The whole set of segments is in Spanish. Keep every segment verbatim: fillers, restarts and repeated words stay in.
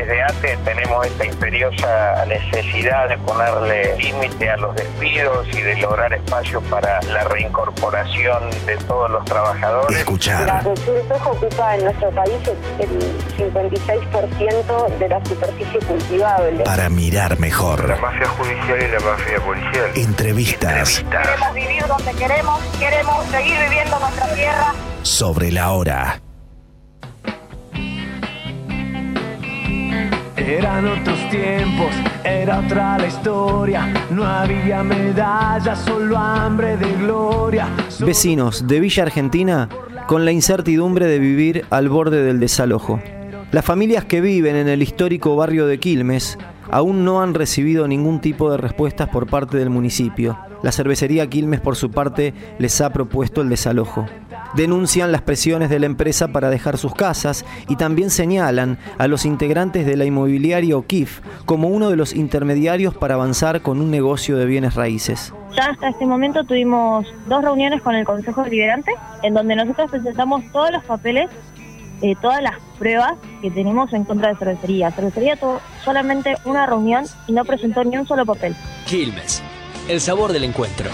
desde A T E tenemos esta imperiosa necesidad de ponerle límite a los despidos y de lograr espacio para la reincorporación de todos los trabajadores. Escuchar. La región soja ocupa en nuestro país el cincuenta y seis por ciento de la superficie cultivable. Para mirar mejor. La mafia judicial y la mafia policial. Entrevistas. Queremos vivir donde queremos, queremos seguir viviendo nuestra tierra. Sobre la hora. Eran otros tiempos, era otra la historia. No había medallas, solo hambre de gloria. Vecinos de Villa Argentina con la incertidumbre de vivir al borde del desalojo. Las familias que viven en el histórico barrio de Quilmes aún no han recibido ningún tipo de respuestas por parte del municipio. La cervecería Quilmes, por su parte, les ha propuesto el desalojo. Denuncian las presiones de la empresa para dejar sus casas y también señalan a los integrantes de la inmobiliaria O'Keeffe como uno de los intermediarios para avanzar con un negocio de bienes raíces. Ya hasta este momento tuvimos dos reuniones con el Consejo Deliberante, en donde nosotros presentamos todos los papeles, eh, todas las pruebas que tenemos en contra de cervecería. Cervecería tuvo solamente una reunión y no presentó ni un solo papel. Quilmes, el sabor del encuentro.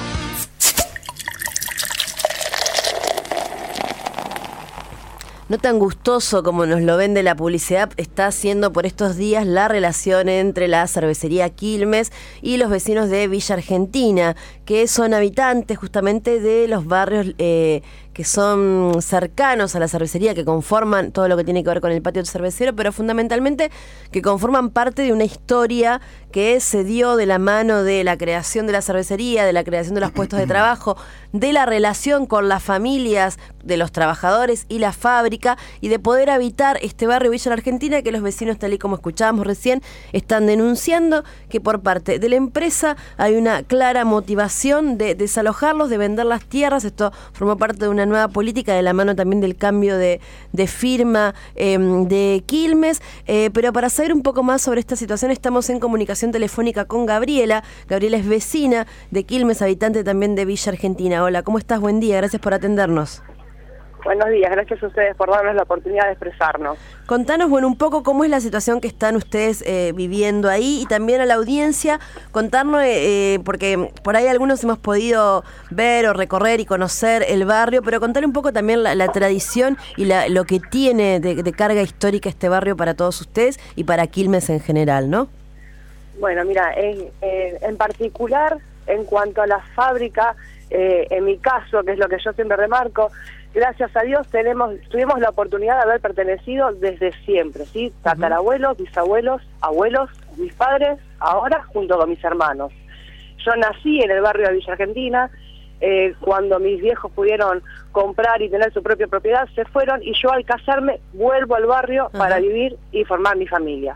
No tan gustoso como nos lo vende la publicidad está siendo por estos días la relación entre la cervecería Quilmes y los vecinos de Villa Argentina, que son habitantes justamente de los barrios eh, que son cercanos a la cervecería, que conforman todo lo que tiene que ver con el patio cervecero, pero fundamentalmente que conforman parte de una historia que se dio de la mano de la creación de la cervecería, de la creación de los puestos de trabajo, de la relación con las familias de los trabajadores y la fábrica, y de poder habitar este barrio Villa Argentina, que los vecinos, tal y como escuchábamos recién, están denunciando que por parte de la empresa hay una clara motivación de desalojarlos, de vender las tierras. Esto formó parte de una nueva política de la mano también del cambio de, de firma eh, de Quilmes, eh, pero para saber un poco más sobre esta situación estamos en comunicación telefónica con Gabriela. Gabriela es vecina de Quilmes, habitante también de Villa Argentina. Hola, ¿cómo estás? Buen día, gracias por atendernos. Buenos días, gracias a ustedes por darnos la oportunidad de expresarnos. Contanos, bueno, un poco cómo es la situación que están ustedes eh, viviendo ahí, y también a la audiencia contarnos, eh, porque por ahí algunos hemos podido ver o recorrer y conocer el barrio, pero contar un poco también la, la tradición y la, lo que tiene de, de carga histórica este barrio para todos ustedes y para Quilmes en general, ¿no? Bueno, mira, en, eh, en particular, en cuanto a la fábrica, eh, en mi caso, que es lo que yo siempre remarco, gracias a Dios tenemos tuvimos la oportunidad de haber pertenecido desde siempre, ¿sí? Tatarabuelos, bisabuelos, abuelos, mis padres, ahora junto con mis hermanos. Yo nací en el barrio de Villa Argentina, eh, cuando mis viejos pudieron comprar y tener su propia propiedad, se fueron, y yo al casarme vuelvo al barrio uh-huh. para vivir y formar mi familia.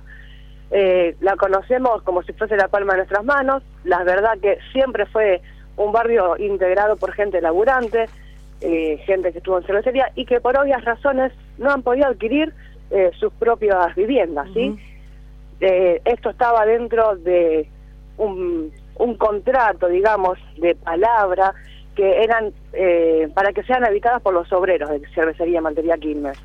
Eh, la conocemos como si fuese la palma de nuestras manos. La verdad que siempre fue un barrio integrado por gente laburante, eh, gente que estuvo en cervecería y que por obvias razones no han podido adquirir eh, sus propias viviendas, ¿sí? Uh-huh. Eh, esto estaba dentro de un, un contrato, digamos, de palabra, que eran eh, para que sean habitadas por los obreros de cervecería Maltería Quilmes.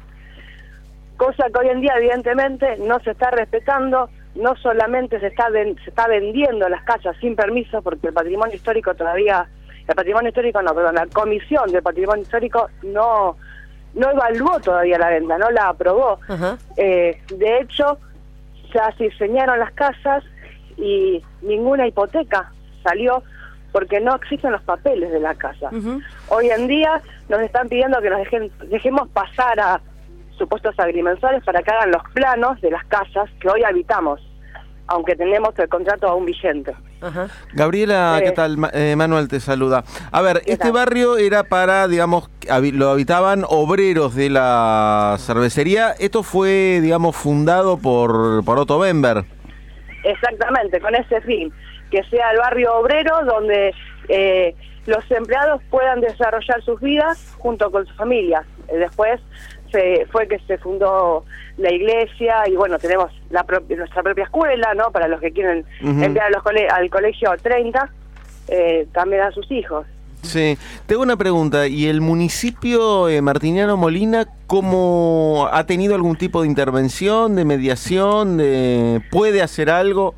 Cosa que hoy en día evidentemente no se está respetando. No solamente se está ven, se está vendiendo las casas sin permiso, porque el patrimonio histórico todavía, el patrimonio histórico no, perdón, la comisión del patrimonio histórico no no evaluó todavía la venta, no la aprobó. Uh-huh. Eh, de hecho, ya se diseñaron las casas y ninguna hipoteca salió porque no existen los papeles de la casa. Uh-huh. Hoy en día nos están pidiendo que nos dejen, dejemos pasar a supuestos agrimensores para que hagan los planos de las casas que hoy habitamos, aunque tenemos el contrato aún vigente. Ajá. Gabriela, eh, ¿qué tal? Eh, Manuel te saluda. A ver, este tal? barrio era para, digamos, lo habitaban obreros de la cervecería. Esto fue, digamos, fundado por, por Otto Bember. Exactamente, con ese fin, que sea el barrio obrero donde eh, los empleados puedan desarrollar sus vidas junto con sus familias. Eh, después se, fue que se fundó la iglesia y bueno, tenemos la pro nuestra propia escuela, ¿no? Para los que quieren uh-huh. enviar a los cole al colegio treinta, eh, también a sus hijos. Sí, tengo una pregunta. ¿Y el municipio eh, Martiniano Molina, cómo ha tenido algún tipo de intervención, de mediación, de, puede hacer algo?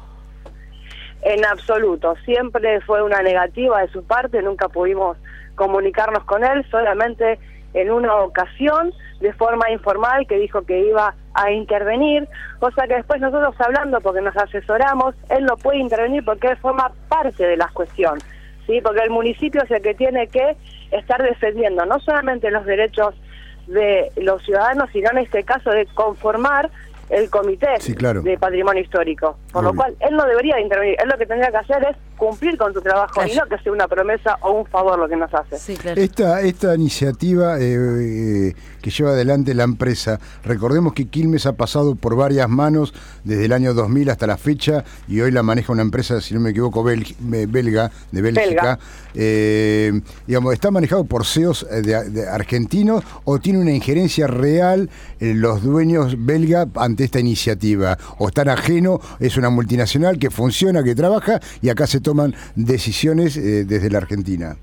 En absoluto, siempre fue una negativa de su parte, nunca pudimos comunicarnos con él, solamente en una ocasión, de forma informal, que dijo que iba a intervenir, cosa que después nosotros hablando, porque nos asesoramos, él no puede intervenir porque él forma parte de la cuestión, ¿sí? Porque el municipio es el que tiene que estar defendiendo no solamente los derechos de los ciudadanos, sino en este caso de conformar el comité sí, claro. de patrimonio histórico, por Obvio. lo cual él no debería de intervenir, él lo que tendría que hacer es cumplir con su trabajo, claro. Y no que sea una promesa o un favor lo que nos hace. Sí, claro. Esta, esta iniciativa eh, eh, que lleva adelante la empresa, recordemos que Quilmes ha pasado por varias manos desde el año dos mil hasta la fecha y hoy la maneja una empresa, si no me equivoco, bel, belga, de Bélgica. Belga. Eh, digamos, ¿está manejado por C E Os de, de argentinos o tiene una injerencia real eh, los dueños belga ante esta iniciativa? ¿O están ajeno? Es una multinacional que funciona, que trabaja y acá se toman decisiones eh, desde la Argentina.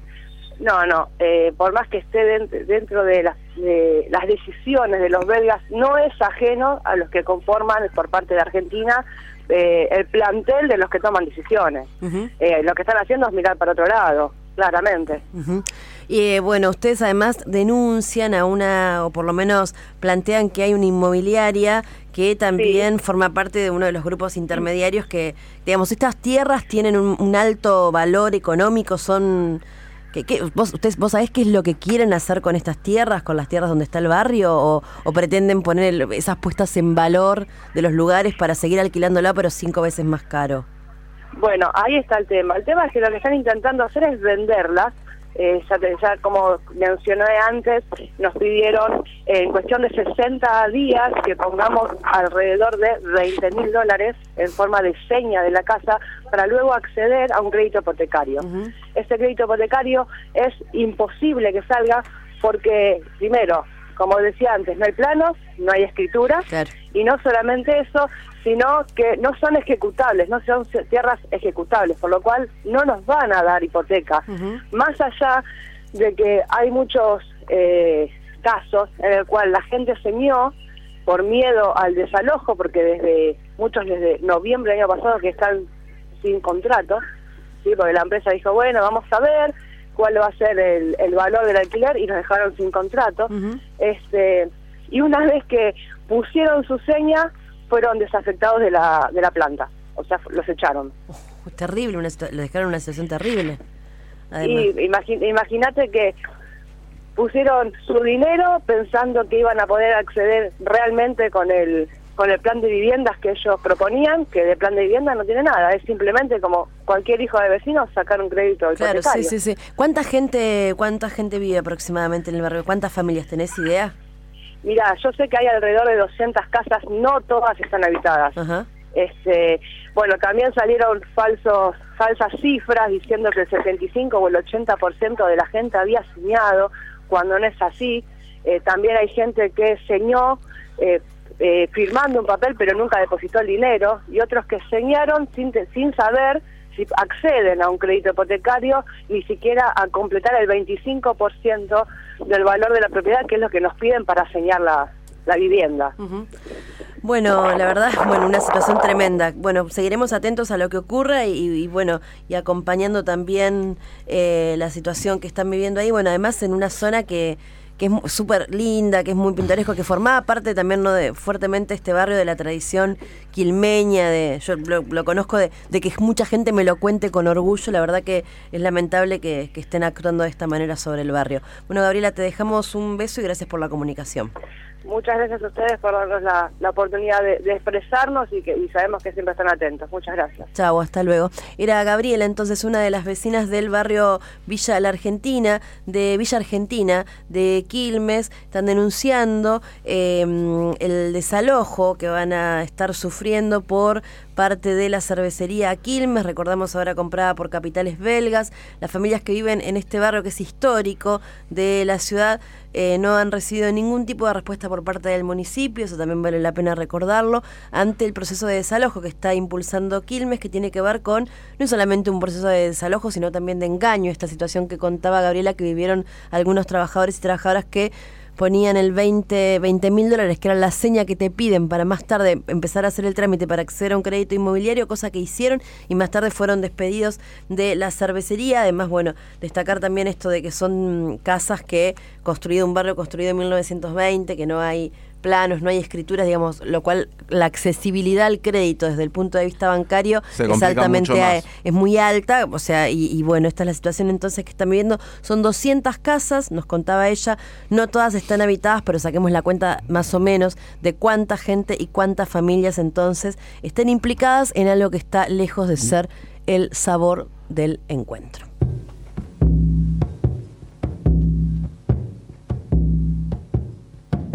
No, no, eh, por más que esté dentro, dentro de, las, de las decisiones de los belgas, no es ajeno a los que conforman por parte de Argentina eh, el plantel de los que toman decisiones. Uh-huh. Eh, lo que están haciendo es mirar para otro lado, claramente. Uh-huh. Y eh, bueno, ustedes además denuncian a una, o por lo menos plantean que hay una inmobiliaria que también sí. forma parte de uno de los grupos intermediarios que, digamos, estas tierras tienen un, un alto valor económico, son... ¿Qué, qué, vos, ustedes, ¿Vos sabés qué es lo que quieren hacer con estas tierras, con las tierras donde está el barrio? ¿O, o pretenden poner esas puestas en valor de los lugares para seguir alquilándola, pero cinco veces más caro? Bueno, ahí está el tema. El tema es que lo que están intentando hacer es venderlas. Eh, ya, ya como mencioné antes, nos pidieron eh, en cuestión de sesenta días que pongamos alrededor de veinte mil dólares en forma de seña de la casa para luego acceder a un crédito hipotecario. Uh-huh. Este crédito hipotecario es imposible que salga porque, primero, como decía antes, no hay planos, no hay escritura, claro. Y no solamente eso, sino que no son ejecutables, no son tierras ejecutables, por lo cual no nos van a dar hipoteca. Uh-huh. Más allá de que hay muchos eh, casos en el cual la gente señó por miedo al desalojo, porque desde muchos desde noviembre del año pasado que están sin contrato, sí, porque la empresa dijo, bueno, vamos a ver cuál va a ser el, el valor del alquiler y nos dejaron sin contrato. Uh-huh. este y una vez que pusieron su seña fueron desafectados de la de la planta, o sea, los echaron. Oh, terrible, una, lo dejaron en una situación terrible. Además. Y imagi, imagínate que pusieron su dinero pensando que iban a poder acceder realmente con el con el plan de viviendas que ellos proponían, que de plan de vivienda no tiene nada, es simplemente como cualquier hijo de vecino sacar un crédito hipotecario. Claro, sí, sí, sí. ¿Cuánta gente, cuánta gente vive aproximadamente en el barrio? ¿Cuántas familias tenés idea? Mira, yo sé que hay alrededor de doscientas casas, no todas están habitadas. Uh-huh. Este, bueno, también salieron falsos, falsas cifras diciendo que el setenta y cinco o el ochenta por ciento de la gente había señado, cuando no es así. Eh, también hay gente que señó eh, eh, firmando un papel pero nunca depositó el dinero, y otros que señaron sin, sin saber si acceden a un crédito hipotecario, ni siquiera a completar el veinticinco por ciento del valor de la propiedad, que es lo que nos piden para señar la, la vivienda. Uh-huh. Bueno, la verdad, bueno, una situación tremenda. Bueno, seguiremos atentos a lo que ocurra y, y bueno, y acompañando también eh, la situación que están viviendo ahí. Bueno, además en una zona que que es súper linda, que es muy pintoresco, que formaba parte también no de fuertemente este barrio de la tradición quilmeña, de yo lo, lo conozco de, de que mucha gente me lo cuente con orgullo. La verdad que es lamentable que, que estén actuando de esta manera sobre el barrio. Bueno, Gabriela, te dejamos un beso y gracias por la comunicación. Muchas gracias a ustedes por darnos la, la oportunidad de, de expresarnos y que y sabemos que siempre están atentos. Muchas gracias. Chau, hasta luego. Era Gabriela, entonces, una de las vecinas del barrio Villa La Argentina, de Villa Argentina, de Quilmes. Están denunciando eh, el desalojo que van a estar sufriendo por parte de la cervecería Quilmes, recordamos ahora comprada por capitales belgas. Las familias que viven en este barrio que es histórico de la ciudad eh, no han recibido ningún tipo de respuesta por parte del municipio, eso también vale la pena recordarlo, ante el proceso de desalojo que está impulsando Quilmes, que tiene que ver con no solamente un proceso de desalojo, sino también de engaño, esta situación que contaba Gabriela, que vivieron algunos trabajadores y trabajadoras que ponían el veinte mil dólares, que era la seña que te piden para más tarde empezar a hacer el trámite para acceder a un crédito inmobiliario, cosa que hicieron y más tarde fueron despedidos de la cervecería. Además, bueno, destacar también esto de que son casas que construido, un barrio construido en mil novecientos veinte, que no hay planos, no hay escrituras, digamos, lo cual la accesibilidad al crédito desde el punto de vista bancario es altamente, a, es muy alta, o sea, y, y bueno, esta es la situación entonces que están viviendo. Son doscientas casas, nos contaba ella, no todas están habitadas, pero saquemos la cuenta más o menos de cuánta gente y cuántas familias entonces estén implicadas en algo que está lejos de ser el sabor del encuentro.